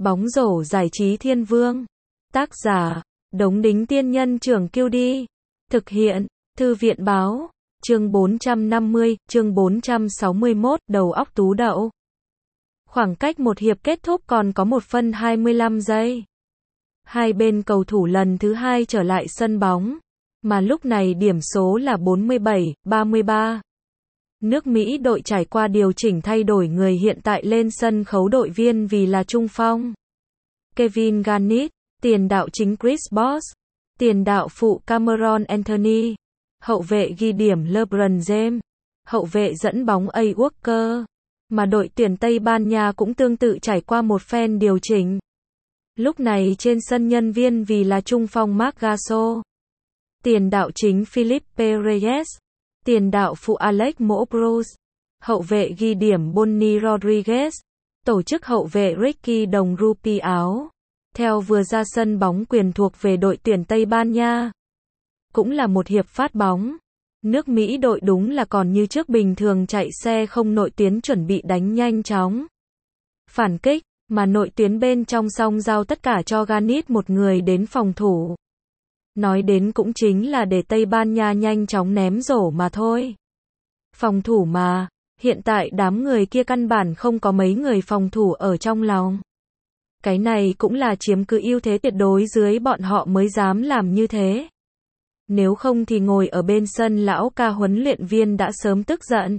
Bóng rổ giải trí thiên vương. Tác giả, Đống Đính Tiên Nhân Trưởng Kiêu Đi. Thực hiện, Thư viện Báo. Chương 450, chương 461, đầu óc tú đậu. Khoảng cách một hiệp kết thúc còn có 1 phân 25 giây. Hai bên cầu thủ lần thứ hai trở lại sân bóng, mà lúc này điểm số là 47-33. Nước Mỹ đội trải qua điều chỉnh thay đổi người hiện tại lên sân khấu đội viên vì là trung phong Kevin Garnett, tiền đạo chính Chris Bosh, tiền đạo phụ Cameron Anthony, hậu vệ ghi điểm LeBron James, hậu vệ dẫn bóng A. Walker. Mà đội tuyển Tây Ban Nha cũng tương tự trải qua một phen điều chỉnh. Lúc này trên sân nhân viên vì là trung phong Marc Gasol, tiền đạo chính Felipe Reyes, tiền đạo phụ Alex Mobrus, hậu vệ ghi điểm Bonnie Rodriguez, tổ chức hậu vệ Ricky Đồng Rupi áo. Theo vừa ra sân bóng quyền thuộc về đội tuyển Tây Ban Nha. Cũng là một hiệp phát bóng. Nước Mỹ đội đúng là còn như trước bình thường chạy xe không nội tuyến chuẩn bị đánh nhanh chóng. Phản kích, mà nội tuyến bên trong song giao tất cả cho Garnett một người đến phòng thủ. Nói đến cũng chính là để Tây Ban Nha nhanh chóng ném rổ mà thôi. Phòng thủ mà, hiện tại đám người kia căn bản không có mấy người phòng thủ ở trong lòng. Cái này cũng là chiếm cứ ưu thế tuyệt đối dưới bọn họ mới dám làm như thế. Nếu không thì ngồi ở bên sân lão ca huấn luyện viên đã sớm tức giận.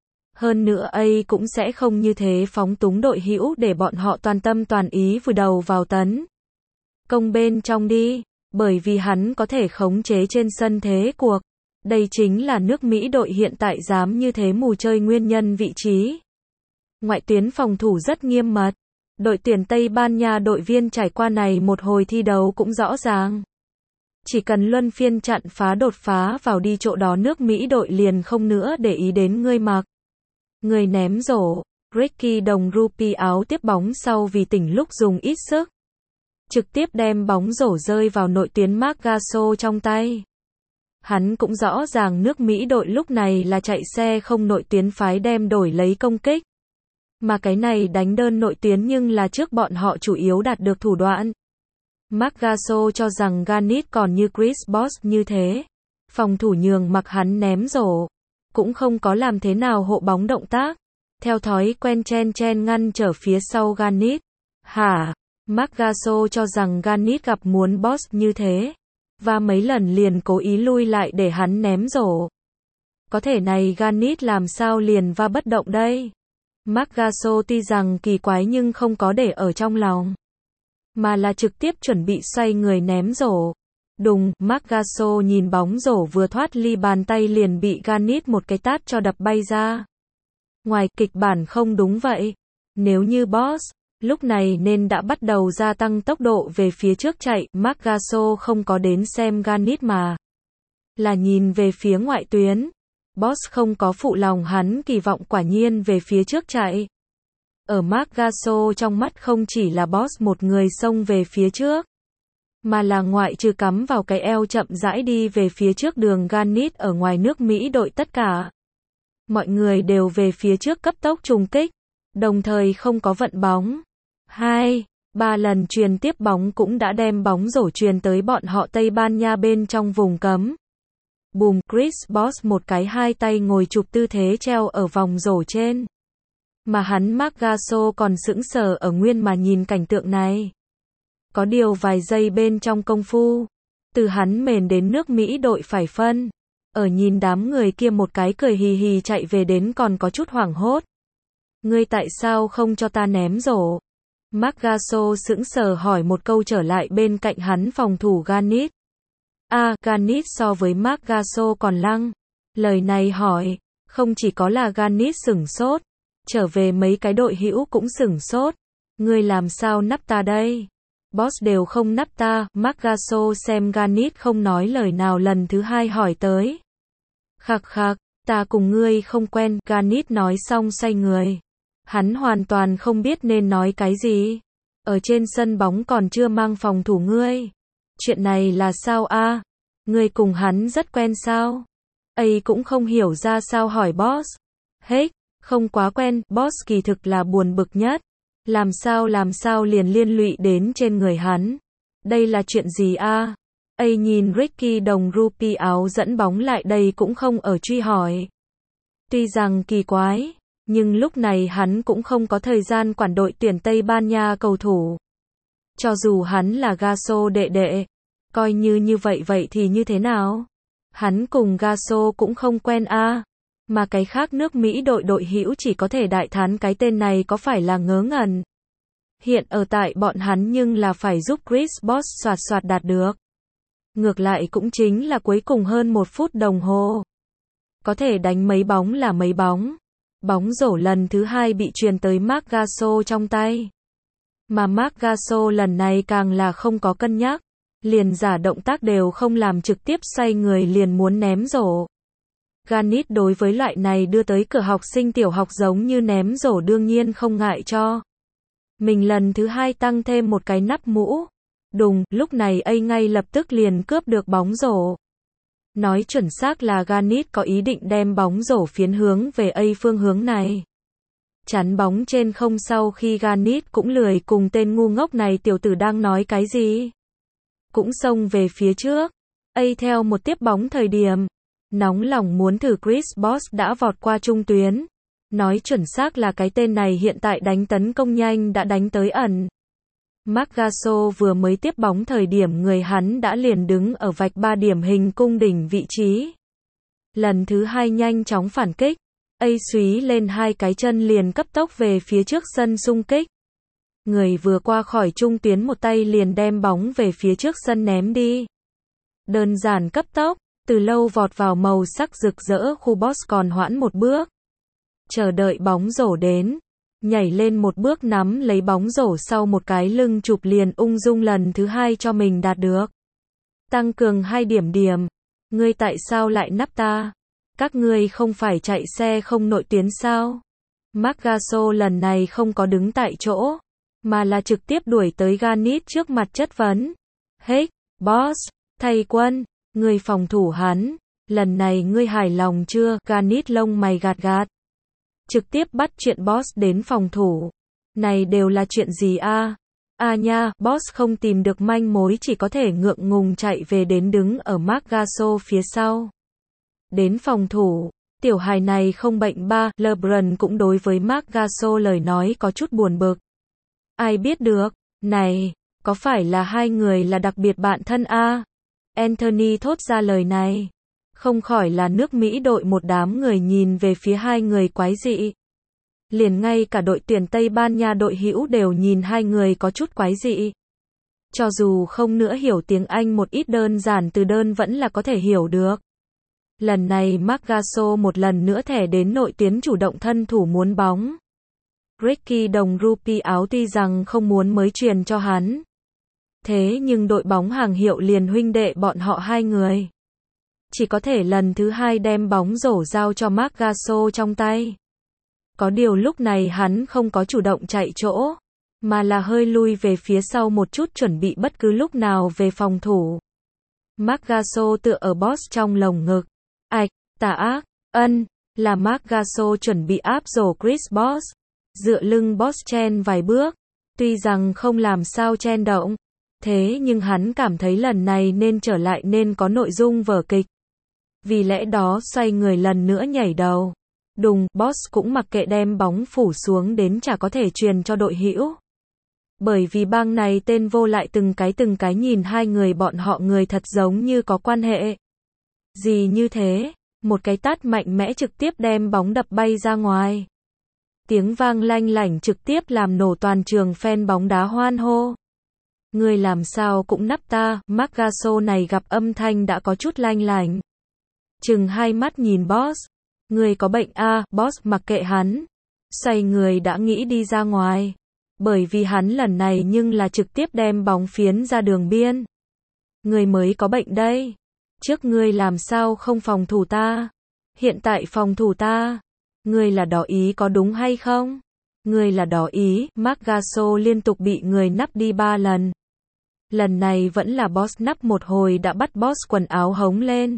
Hơn nữa ấy cũng sẽ không như thế phóng túng đội hữu để bọn họ toàn tâm toàn ý vùi đầu vào tấn công bên trong đi, bởi vì hắn có thể khống chế trên sân thế cuộc. Đây chính là nước Mỹ đội hiện tại dám như thế mù chơi nguyên nhân vị trí. Ngoại tuyến phòng thủ rất nghiêm mật. Đội tuyển Tây Ban Nha đội viên trải qua này một hồi thi đấu cũng rõ ràng. Chỉ cần luân phiên chặn phá đột phá vào đi chỗ đó nước Mỹ đội liền không nữa để ý đến người mặc. Người ném rổ, Ricky Đồng Rupi áo tiếp bóng sau vì tỉnh lúc dùng ít sức. Trực tiếp đem bóng rổ rơi vào nội tuyến Marc Gasol trong tay. Hắn cũng rõ ràng nước Mỹ đội lúc này là chạy xe không nội tuyến phái đem đổi lấy công kích. Mà cái này đánh đơn nội tuyến nhưng là trước bọn họ chủ yếu đạt được thủ đoạn. Marc Gasol cho rằng Garnett còn như Chris Bosh như thế. Phòng thủ nhường mặc hắn ném rổ. Cũng không có làm thế nào hộ bóng động tác. Theo thói quen chen ngăn trở phía sau Garnett. Hả? Marc Gasol cho rằng Garnett gặp muốn Bosh như thế. Và mấy lần liền cố ý lui lại để hắn ném rổ. Có thể này Garnett làm sao liền và bất động đây? Marc Gasol tuy rằng kỳ quái nhưng không có để ở trong lòng. Mà là trực tiếp chuẩn bị xoay người ném rổ. Đùng, Marc Gasol nhìn bóng rổ vừa thoát ly bàn tay liền bị Garnett một cái tát cho đập bay ra. Ngoài kịch bản không đúng vậy. Nếu như Bosh, lúc này nên đã bắt đầu gia tăng tốc độ về phía trước chạy. Marc Gasol không có đến xem Garnett mà là nhìn về phía ngoại tuyến. Bosh không có phụ lòng hắn kỳ vọng quả nhiên về phía trước chạy. Ở Marc Gasol trong mắt không chỉ là Bosh một người xông về phía trước, mà là ngoại trừ cắm vào cái eo chậm rãi đi về phía trước đường Garnett ở ngoài nước Mỹ đội tất cả. Mọi người đều về phía trước cấp tốc trùng kích, đồng thời không có vận bóng. 2-3 lần truyền tiếp bóng cũng đã đem bóng rổ truyền tới bọn họ Tây Ban Nha bên trong vùng cấm. Bùm, Chris Bosh một cái hai tay ngồi chụp tư thế treo ở vòng rổ trên. Mà hắn Marc Gasol còn sững sờ ở nguyên mà nhìn cảnh tượng này. Có điều vài giây bên trong công phu, từ hắn mền đến nước Mỹ đội phải phân. Ở nhìn đám người kia một cái cười hì hì chạy về đến còn có chút hoảng hốt. Ngươi tại sao không cho ta ném rổ? Marc Gasol sững sờ hỏi một câu trở lại bên cạnh hắn phòng thủ Garnett. Garnett so với Marc Gasol còn lăng. Lời này hỏi, không chỉ có là Garnett sửng sốt, trở về mấy cái đội hữu cũng sửng sốt. Ngươi làm sao nắp ta đây? Boss đều không nắp ta. Marc Gasol xem Garnett không nói lời nào lần thứ hai hỏi tới. Khạc khạc, ta cùng ngươi không quen. Garnett nói xong xoay người. Hắn hoàn toàn không biết nên nói cái gì. Ở trên sân bóng còn chưa mang phòng thủ ngươi. Chuyện này là sao a? Ngươi cùng hắn rất quen sao? Ấy cũng không hiểu ra sao hỏi Boss. Hết, không quá quen. Boss kỳ thực là buồn bực nhất. Làm sao liền liên lụy đến trên người hắn. Đây là chuyện gì a? Nhìn Ricky đồng rupee áo dẫn bóng lại đây cũng không ở truy hỏi. Tuy rằng kỳ quái, nhưng lúc này hắn cũng không có thời gian quản đội tuyển Tây Ban Nha cầu thủ. Cho dù hắn là Gasso đệ đệ, coi như vậy thì như thế nào? Hắn cùng Gasso cũng không quen a, mà cái khác nước Mỹ đội hữu chỉ có thể đại thán cái tên này có phải là ngớ ngẩn. Hiện ở tại bọn hắn nhưng là phải giúp Chris Bosh soạt đạt được. Ngược lại cũng chính là cuối cùng hơn 1 phút đồng hồ. Có thể đánh mấy bóng là mấy bóng. Bóng rổ lần thứ 2 bị truyền tới Marc Gasol trong tay. Mà Marc Gasol lần này càng là không có cân nhắc. Liền giả động tác đều không làm, trực tiếp xoay người liền muốn ném rổ. Ganit đối với loại này đưa tới cửa học sinh tiểu học giống như ném rổ đương nhiên không ngại cho. Mình lần thứ 2 tăng thêm một cái nắp mũ. Đùng, lúc này ngay lập tức liền cướp được bóng rổ. Nói chuẩn xác là Ganit có ý định đem bóng rổ phiến hướng về phương hướng này. Chắn bóng trên không, sau khi Ganit cũng lười cùng tên ngu ngốc này tiểu tử đang nói cái gì. Cũng xông về phía trước. Theo một tiếp bóng thời điểm, nóng lòng muốn thử Chris Bosh đã vọt qua trung tuyến. Nói chuẩn xác là cái tên này hiện tại đánh tấn công nhanh đã đánh tới ẩn. Marc Gasol vừa mới tiếp bóng thời điểm người hắn đã liền đứng ở vạch 3 điểm hình cung đỉnh vị trí. Lần thứ 2 nhanh chóng phản kích. Súy lên 2 cái chân liền cấp tốc về phía trước sân xung kích. Người vừa qua khỏi trung tuyến một tay liền đem bóng về phía trước sân ném đi. Đơn giản cấp tốc, từ lâu vọt vào màu sắc rực rỡ khu box còn hoãn một bước. Chờ đợi bóng rổ đến. Nhảy lên một bước nắm lấy bóng rổ sau một cái lưng chụp liền ung dung lần thứ 2 cho mình đạt được. Tăng cường 2 điểm. Ngươi tại sao lại nắp ta? Các ngươi không phải chạy xe không nội tuyến sao? Marc Gasol lần này không có đứng tại chỗ, mà là trực tiếp đuổi tới Ganit trước mặt chất vấn. Hey, boss, thầy quân, ngươi phòng thủ hắn, lần này ngươi hài lòng chưa? Ganit lông mày gạt. Trực tiếp bắt chuyện boss đến phòng thủ. Này đều là chuyện gì a? Nha, boss không tìm được manh mối chỉ có thể ngượng ngùng chạy về đến đứng ở Marc Gasol phía sau. Đến phòng thủ, tiểu hài này không bệnh ba, LeBron cũng đối với Marc Gasol lời nói có chút buồn bực. Ai biết được, này, có phải là hai người là đặc biệt bạn thân a? Anthony thốt ra lời này. Không khỏi là nước Mỹ đội một đám người nhìn về phía hai người quái dị. Liền ngay cả đội tuyển Tây Ban Nha đội hữu đều nhìn hai người có chút quái dị. Cho dù không nữa hiểu tiếng Anh một ít đơn giản từ đơn vẫn là có thể hiểu được. Lần này Marc Gasol một lần nữa thẻ đến nội tuyến chủ động thân thủ muốn bóng. Ricky đồng rupee áo tuy rằng không muốn mới truyền cho hắn. Thế nhưng đội bóng hàng hiệu liền huynh đệ bọn họ hai người. Chỉ có thể lần thứ 2 đem bóng rổ giao cho Marc Gasol trong tay. Có điều lúc này hắn không có chủ động chạy chỗ, mà là hơi lui về phía sau một chút chuẩn bị bất cứ lúc nào về phòng thủ. Marc Gasol tựa ở boss trong lồng ngực. Tà ác, là Marc Gasol chuẩn bị áp rổ Chris Bosh. Dựa lưng boss chen vài bước, tuy rằng không làm sao chen động, thế nhưng hắn cảm thấy lần này nên trở lại nên có nội dung vở kịch. Vì lẽ đó xoay người lần nữa nhảy đầu. Đùng, boss cũng mặc kệ đem bóng phủ xuống đến chả có thể truyền cho đội hữu. Bởi vì bang này tên vô lại từng cái nhìn hai người bọn họ người thật giống như có quan hệ. Gì như thế, một cái tát mạnh mẽ trực tiếp đem bóng đập bay ra ngoài. Tiếng vang lanh lảnh trực tiếp làm nổ toàn trường fan bóng đá hoan hô. Người làm sao cũng nắp ta, Marc Gasol này gặp âm thanh đã có chút lanh lảnh. Chừng hai mắt nhìn boss. Người có bệnh a? Boss mặc kệ hắn. Xoay người đã nghĩ đi ra ngoài. Bởi vì hắn lần này nhưng là trực tiếp đem bóng phiến ra đường biên. Người mới có bệnh đây. Trước ngươi làm sao không phòng thủ ta? Hiện tại phòng thủ ta. Ngươi là đỏ ý có đúng hay không? Ngươi là đỏ ý. Marc Gasol liên tục bị người nắp đi 3 lần. Lần này vẫn là boss nắp một hồi đã bắt boss quần áo hống lên.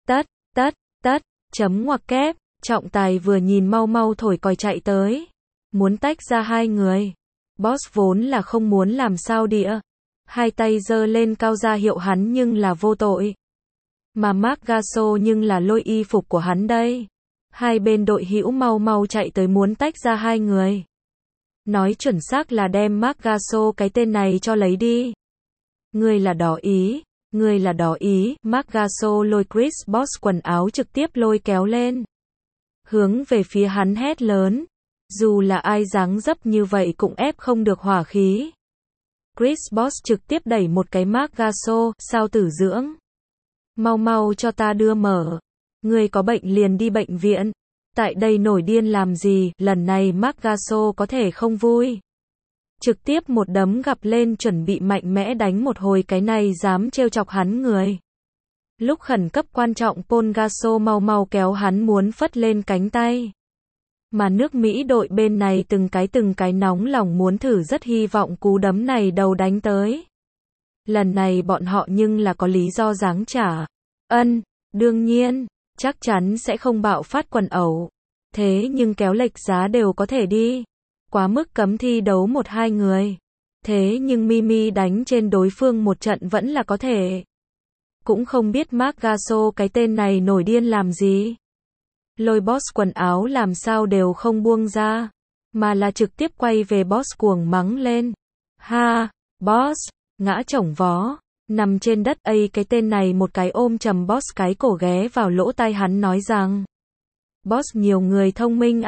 Tất, chấm ngoặc kép, trọng tài vừa nhìn mau thổi còi chạy tới. muốn tách ra hai người. Boss vốn là không muốn làm sao đĩa. Hai tay giơ lên cao ra hiệu hắn nhưng là vô tội. Mà Marc Gasol nhưng là lôi y phục của hắn đây. Hai bên đội hữu mau mau chạy tới muốn tách ra hai người. Nói chuẩn xác là đem Marc Gasol cái tên này cho lấy đi. Người là đỏ ý, người là đỏ ý. Marc Gasol lôi Chris Bosh quần áo trực tiếp lôi kéo lên. Hướng về phía hắn hét lớn. Dù là ai dáng dấp như vậy cũng ép không được hỏa khí. Chris Bosh trực tiếp đẩy một cái Marc Gasol, sao tử dưỡng. Mau mau cho ta đưa mở. Người có bệnh liền đi bệnh viện. Tại đây nổi điên làm gì, lần này Marc Gasol có thể không vui. Trực tiếp một đấm gặp lên chuẩn bị mạnh mẽ đánh một hồi cái này dám trêu chọc hắn người. Lúc khẩn cấp quan trọng Paul Gasol mau mau kéo hắn muốn phất lên cánh tay. Mà nước Mỹ đội bên này từng cái nóng lòng muốn thử rất hy vọng cú đấm này đầu đánh tới. Lần này bọn họ nhưng là có lý do giáng trả. Đương nhiên, chắc chắn sẽ không bạo phát quần ẩu. Thế nhưng kéo lệch giá đều có thể đi. Quá mức cấm thi đấu một hai người. Thế nhưng Mimi đánh trên đối phương một trận vẫn là có thể. Cũng không biết Marc Gasol cái tên này nổi điên làm gì. Lôi Boss quần áo làm sao đều không buông ra. Mà là trực tiếp quay về Boss cuồng mắng lên. Ha, Boss, ngã chổng vó. Nằm trên đất cái tên này một cái ôm chầm Boss cái cổ ghé vào lỗ tai hắn nói rằng. Boss nhiều người thông minh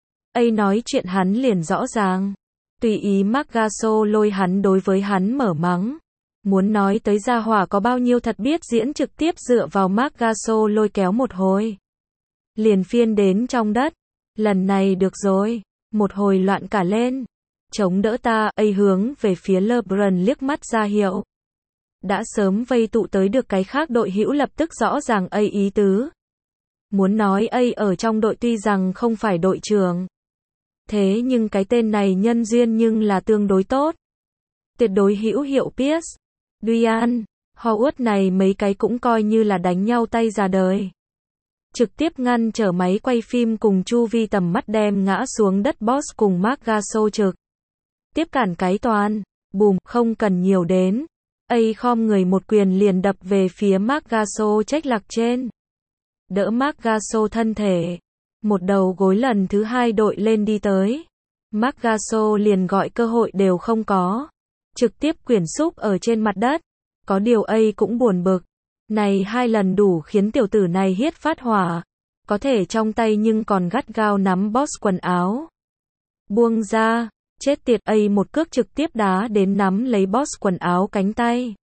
nói chuyện hắn liền rõ ràng. Tùy ý Marc Gasol lôi hắn đối với hắn mở mắng. Muốn nói tới gia hỏa có bao nhiêu thật biết diễn trực tiếp dựa vào Marc Gasol lôi kéo một hồi. Liền phiên đến trong đất. Lần này được rồi. Một hồi loạn cả lên. Chống đỡ ta, hướng về phía LeBron liếc mắt ra hiệu. Đã sớm vây tụ tới được cái khác đội hữu lập tức rõ ràng ý tứ. Muốn nói ở trong đội tuy rằng không phải đội trưởng. Thế nhưng cái tên này nhân duyên nhưng là tương đối tốt. Tuyệt đối hữu hiệu Pierce, Dwayne, Howard này mấy cái cũng coi như là đánh nhau tay già đời. Trực tiếp ngăn trở máy quay phim cùng chu vi tầm mắt đem ngã xuống đất Boss cùng Marc Gasol trực. Tiếp cản cái toàn, bùm, không cần nhiều đến. Khom người một quyền liền đập về phía Marc Gasol trách lạc trên. Đỡ Marc Gasol thân thể. Một đầu gối lần thứ hai đội lên đi tới. Marc Gasol liền gọi cơ hội đều không có. Trực tiếp quyển xúc ở trên mặt đất. Có điều cũng buồn bực. Này hai lần đủ khiến tiểu tử này hiết phát hỏa. Có thể trong tay nhưng còn gắt gao nắm Boss quần áo. Buông ra. Chết tiệt một cước trực tiếp đá đến nắm lấy Boss quần áo cánh tay.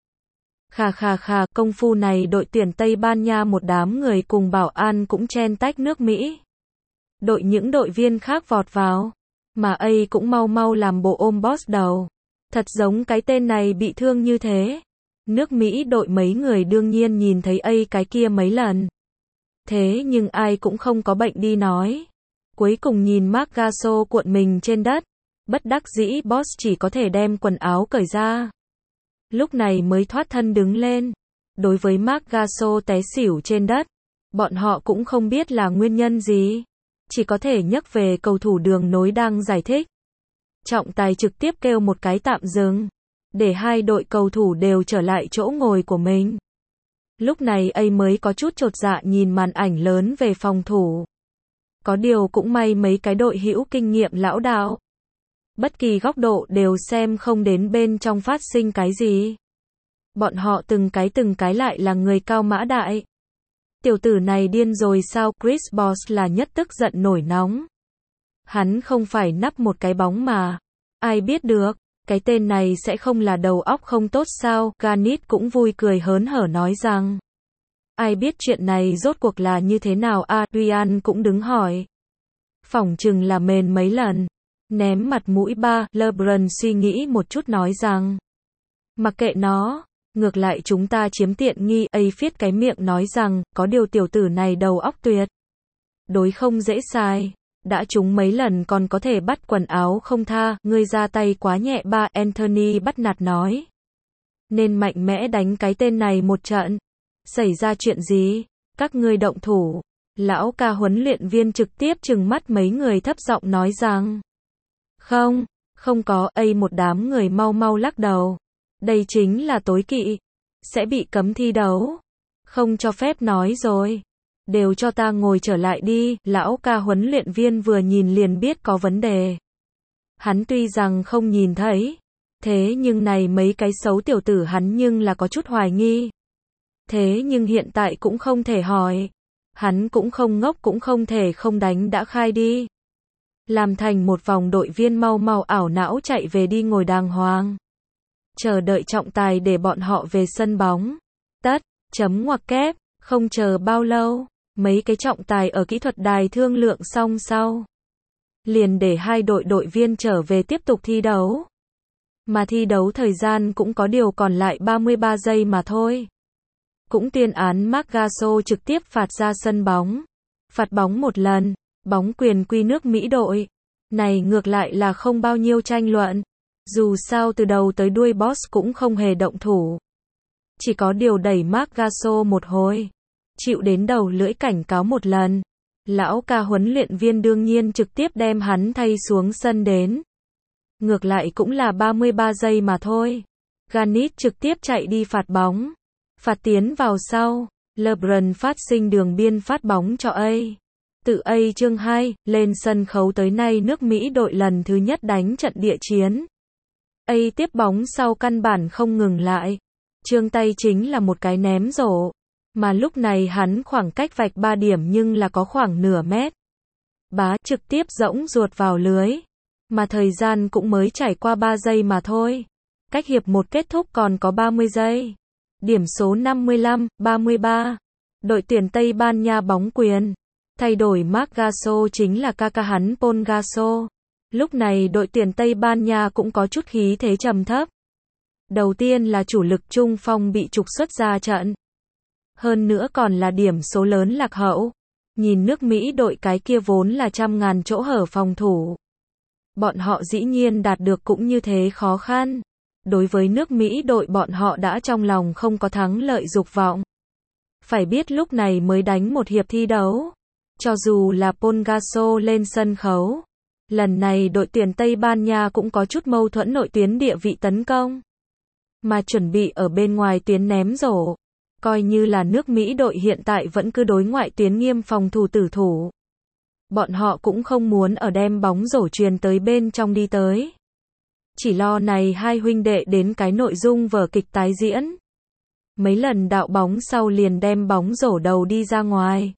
Khà, công phu này đội tuyển Tây Ban Nha một đám người cùng bảo an cũng chen tách nước Mỹ. Những đội viên khác vọt vào. Mà cũng mau mau làm bộ ôm Boss đầu. Thật giống cái tên này bị thương như thế. Nước Mỹ đội mấy người đương nhiên nhìn thấy cái kia mấy lần. Thế nhưng ai cũng không có bệnh đi nói. Cuối cùng nhìn Marc Gasol cuộn mình trên đất. Bất đắc dĩ Boss chỉ có thể đem quần áo cởi ra. Lúc này mới thoát thân đứng lên. Đối với Marc Gasol té xỉu trên đất. Bọn họ cũng không biết là nguyên nhân gì. Chỉ có thể nhắc về cầu thủ đường nối đang giải thích. Trọng tài trực tiếp kêu một cái tạm dừng. Để hai đội cầu thủ đều trở lại chỗ ngồi của mình. Lúc này mới có chút chột dạ nhìn màn ảnh lớn về phòng thủ. Có điều cũng may mấy cái đội hữu kinh nghiệm lão đạo. Bất kỳ góc độ đều xem không đến bên trong phát sinh cái gì. Bọn họ từng cái lại là người cao mã đại. Tiểu tử này điên rồi sao? Chris Bosh là nhất tức giận nổi nóng. Hắn không phải nắp một cái bóng mà. Ai biết được, cái tên này sẽ không là đầu óc không tốt sao? Garnett cũng vui cười hớn hở nói rằng. Ai biết chuyện này rốt cuộc là như thế nào? Adrian cũng đứng hỏi. Phỏng chừng là mền mấy lần. Ném mặt mũi LeBron suy nghĩ một chút nói rằng. Mặc kệ nó. Ngược lại chúng ta chiếm tiện nghi. Phiết cái miệng nói rằng, có điều tiểu tử này đầu óc tuyệt. Đối không dễ sai. Đã trúng mấy lần còn có thể bắt quần áo không tha. Ngươi ra tay quá nhẹ. Anthony bắt nạt nói. Nên mạnh mẽ đánh cái tên này một trận. Xảy ra chuyện gì? Các ngươi động thủ. Lão ca huấn luyện viên trực tiếp trừng mắt mấy người thấp giọng nói rằng. Không, không có, một đám người mau mau lắc đầu. Đây chính là tối kỵ. Sẽ bị cấm thi đấu. Không cho phép nói rồi. Đều cho ta ngồi trở lại đi, lão ca huấn luyện viên vừa nhìn liền biết có vấn đề. Hắn tuy rằng không nhìn thấy. Thế nhưng này mấy cái xấu tiểu tử hắn nhưng là có chút hoài nghi. Thế nhưng hiện tại cũng không thể hỏi. Hắn cũng không ngốc cũng không thể không đánh đã khai đi. Làm thành một vòng đội viên mau mau ảo não chạy về đi ngồi đàng hoàng. Chờ đợi trọng tài để bọn họ về sân bóng. Tất, chấm ngoặc kép, không chờ bao lâu, mấy cái trọng tài ở kỹ thuật đài thương lượng xong sau. Liền để hai đội viên trở về tiếp tục thi đấu. Mà thi đấu thời gian cũng có điều còn lại 33 giây mà thôi. Cũng tuyên án Marc Gasol trực tiếp phạt ra sân bóng. Phạt bóng một lần, bóng quyền quy nước Mỹ đội. Này ngược lại là không bao nhiêu tranh luận. Dù sao từ đầu tới đuôi Boss cũng không hề động thủ. Chỉ có điều đẩy Marc Gasol một hồi. Chịu đến đầu lưỡi cảnh cáo một lần. Lão ca huấn luyện viên đương nhiên trực tiếp đem hắn thay xuống sân đến. Ngược lại cũng là 33 giây mà thôi. Garnett trực tiếp chạy đi phạt bóng. Phạt tiến vào sau. LeBron phát sinh đường biên phát bóng cho A. Tự A chương 2, lên sân khấu tới nay nước Mỹ đội lần thứ nhất đánh trận địa chiến. A tiếp bóng sau căn bản không ngừng lại. Chương tay chính là một cái ném rổ. Mà lúc này hắn khoảng cách vạch 3 điểm nhưng là có khoảng nửa mét. Bá trực tiếp rỗng ruột vào lưới. Mà thời gian cũng mới trải qua 3 giây mà thôi. Cách hiệp 1 kết thúc còn có 30 giây. Điểm số 55-33. Đội tuyển Tây Ban Nha bóng quyền. Thay đổi Marc Gasol chính là ca hắn Paul Gasol. Lúc này đội tuyển Tây Ban Nha cũng có chút khí thế trầm thấp. Đầu tiên là chủ lực trung phong bị trục xuất ra trận. Hơn nữa còn là điểm số lớn lạc hậu. Nhìn nước Mỹ đội cái kia vốn là trăm ngàn chỗ hở phòng thủ. Bọn họ dĩ nhiên đạt được cũng như thế khó khăn. Đối với nước Mỹ đội bọn họ đã trong lòng không có thắng lợi dục vọng. Phải biết lúc này mới đánh một hiệp thi đấu. Cho dù là Paul Gasol lên sân khấu. Lần này đội tuyển Tây Ban Nha cũng có chút mâu thuẫn nội tuyến địa vị tấn công. Mà chuẩn bị ở bên ngoài tuyến ném rổ. Coi như là nước Mỹ đội hiện tại vẫn cứ đối ngoại tuyến nghiêm phòng thủ tử thủ. Bọn họ cũng không muốn ở đem bóng rổ truyền tới bên trong đi tới. Chỉ lo này hai huynh đệ đến cái nội dung vở kịch tái diễn. Mấy lần đạo bóng sau liền đem bóng rổ đầu đi ra ngoài.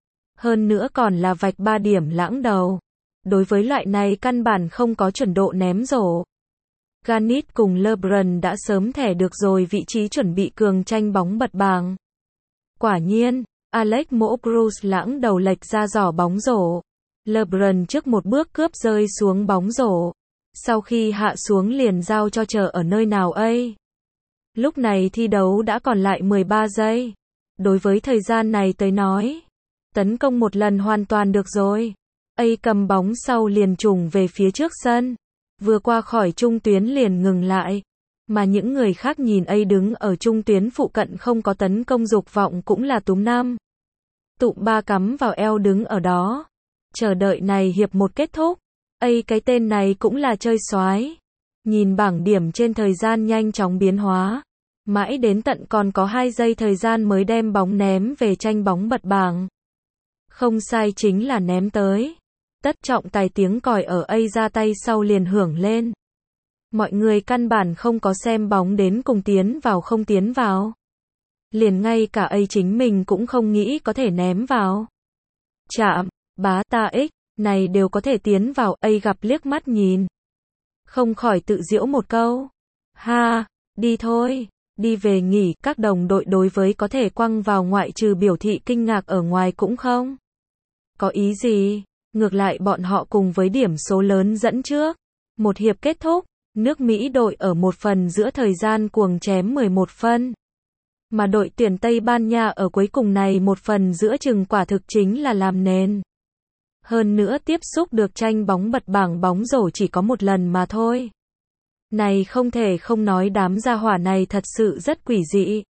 Hơn nữa còn là vạch 3 điểm lãng đầu. Đối với loại này căn bản không có chuẩn độ ném rổ. Garnett cùng LeBron đã sớm thẻ được rồi vị trí chuẩn bị cường tranh bóng bật bảng. Quả nhiên, Alex mỗ Bruce lãng đầu lệch ra giỏ bóng rổ. LeBron trước một bước cướp rơi xuống bóng rổ. Sau khi hạ xuống liền giao cho chờ ở nơi nào A. Lúc này thi đấu đã còn lại 13 giây. Đối với thời gian này tới nói, tấn công một lần hoàn toàn được rồi. A cầm bóng sau liền trùng về phía trước sân. Vừa qua khỏi trung tuyến liền ngừng lại. Mà những người khác nhìn A đứng ở trung tuyến phụ cận không có tấn công dục vọng cũng là túm năm. Tụm ba cắm vào eo đứng ở đó. Chờ đợi này hiệp 1 kết thúc. A cái tên này cũng là chơi xoái. Nhìn bảng điểm trên thời gian nhanh chóng biến hóa. Mãi đến tận còn có 2 giây thời gian mới đem bóng ném về tranh bóng bật bảng. Không sai chính là ném tới. Tất trọng tài tiếng còi ở A ra tay sau liền hưởng lên. Mọi người căn bản không có xem bóng đến cùng tiến vào không tiến vào. Liền ngay cả A chính mình cũng không nghĩ có thể ném vào. Chạm, bá ta X, này đều có thể tiến vào. A gặp liếc mắt nhìn. Không khỏi tự giễu một câu. Ha, đi thôi, đi về nghỉ. Các đồng đội đối với có thể quăng vào ngoại trừ biểu thị kinh ngạc ở ngoài cũng không có ý gì. Ngược lại bọn họ cùng với điểm số lớn dẫn trước. Một hiệp kết thúc, nước Mỹ đội ở một phần giữa thời gian cuồng chém 11 phân. Mà đội tuyển Tây Ban Nha ở cuối cùng này một phần giữa chừng quả thực chính là làm nền. Hơn nữa tiếp xúc được tranh bóng bật bảng bóng rổ chỉ có một lần mà thôi. Này không thể không nói đám gia hỏa này thật sự rất quỷ dị.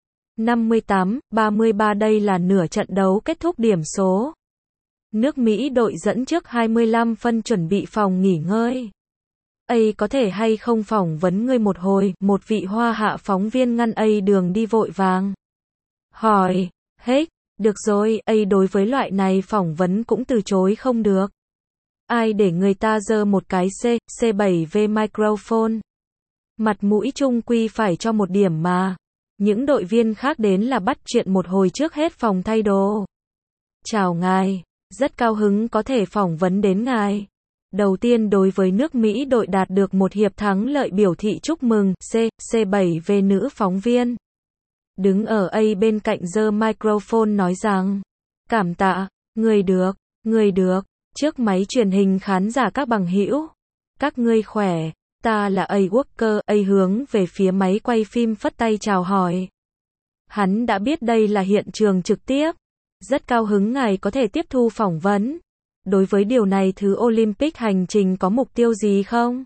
58-33 đây là nửa trận đấu kết thúc điểm số. Nước Mỹ đội dẫn trước 25 phân chuẩn bị phòng nghỉ ngơi. "Ây có thể hay không phỏng vấn ngươi một hồi?" Một vị Hoa Hạ phóng viên ngăn Ây đường đi vội vàng. Hỏi, "Hết, được rồi, Ây đối với loại này phỏng vấn cũng từ chối không được. Ai để người ta giơ một cái C7V microphone. Mặt mũi chung quy phải cho một điểm mà." Những đội viên khác đến là bắt chuyện một hồi trước hết phòng thay đồ. "Chào ngài, rất cao hứng có thể phỏng vấn đến ngài. Đầu tiên đối với nước Mỹ đội đạt được một hiệp thắng lợi biểu thị chúc mừng." C7V nữ phóng viên đứng ở A bên cạnh giơ microphone nói rằng, "Cảm tạ, người được, trước máy truyền hình khán giả các bằng hữu. Các ngươi khỏe, ta là A Walker." A hướng về phía máy quay phim phất tay chào hỏi. Hắn đã biết đây là hiện trường trực tiếp. "Rất cao hứng ngài có thể tiếp thu phỏng vấn. Đối với điều này thứ Olympic hành trình có mục tiêu gì không?"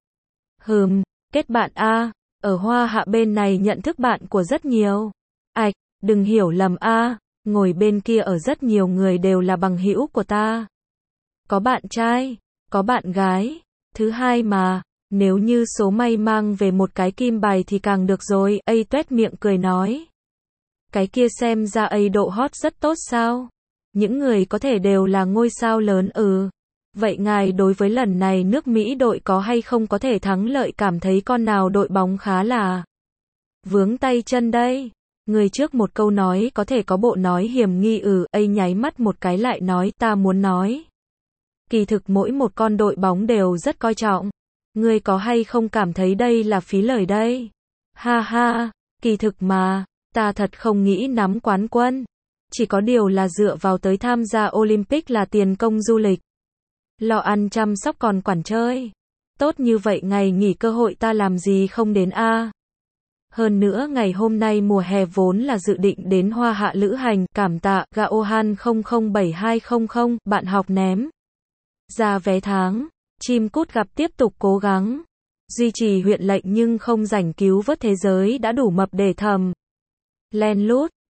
Kết bạn a. Ở Hoa Hạ bên này nhận thức bạn của rất nhiều. Ảch, đừng hiểu lầm a, ngồi bên kia ở rất nhiều người đều là bằng hữu của ta. Có bạn trai, có bạn gái. Thứ hai mà, nếu như số may mang về một cái kim bài thì càng được rồi." A tuét miệng cười nói. "Cái kia xem ra A độ hot rất tốt sao? Những người có thể đều là ngôi sao lớn Vậy ngài đối với lần này nước Mỹ đội có hay không có thể thắng lợi cảm thấy con nào đội bóng khá là vướng tay chân đây?" Người trước một câu nói có thể có bộ nói hiểm nghi A nháy mắt một cái lại nói, "Ta muốn nói. Kỳ thực mỗi một con đội bóng đều rất coi trọng. Ngươi có hay không cảm thấy đây là phí lời đây? Ha ha, kỳ thực mà, ta thật không nghĩ nắm quán quân. Chỉ có điều là dựa vào tới tham gia Olympic là tiền công du lịch. Lo ăn chăm sóc còn quản chơi. Tốt như vậy ngày nghỉ cơ hội ta làm gì không đến a. Hơn nữa ngày hôm nay mùa hè vốn là dự định đến Hoa Hạ lữ hành, cảm tạ Gaohan 007200, bạn học ném ra vé tháng. Chim cút gặp tiếp tục cố gắng duy trì huyện lệnh nhưng không rảnh cứu vớt thế giới đã đủ mập để thầm len lút."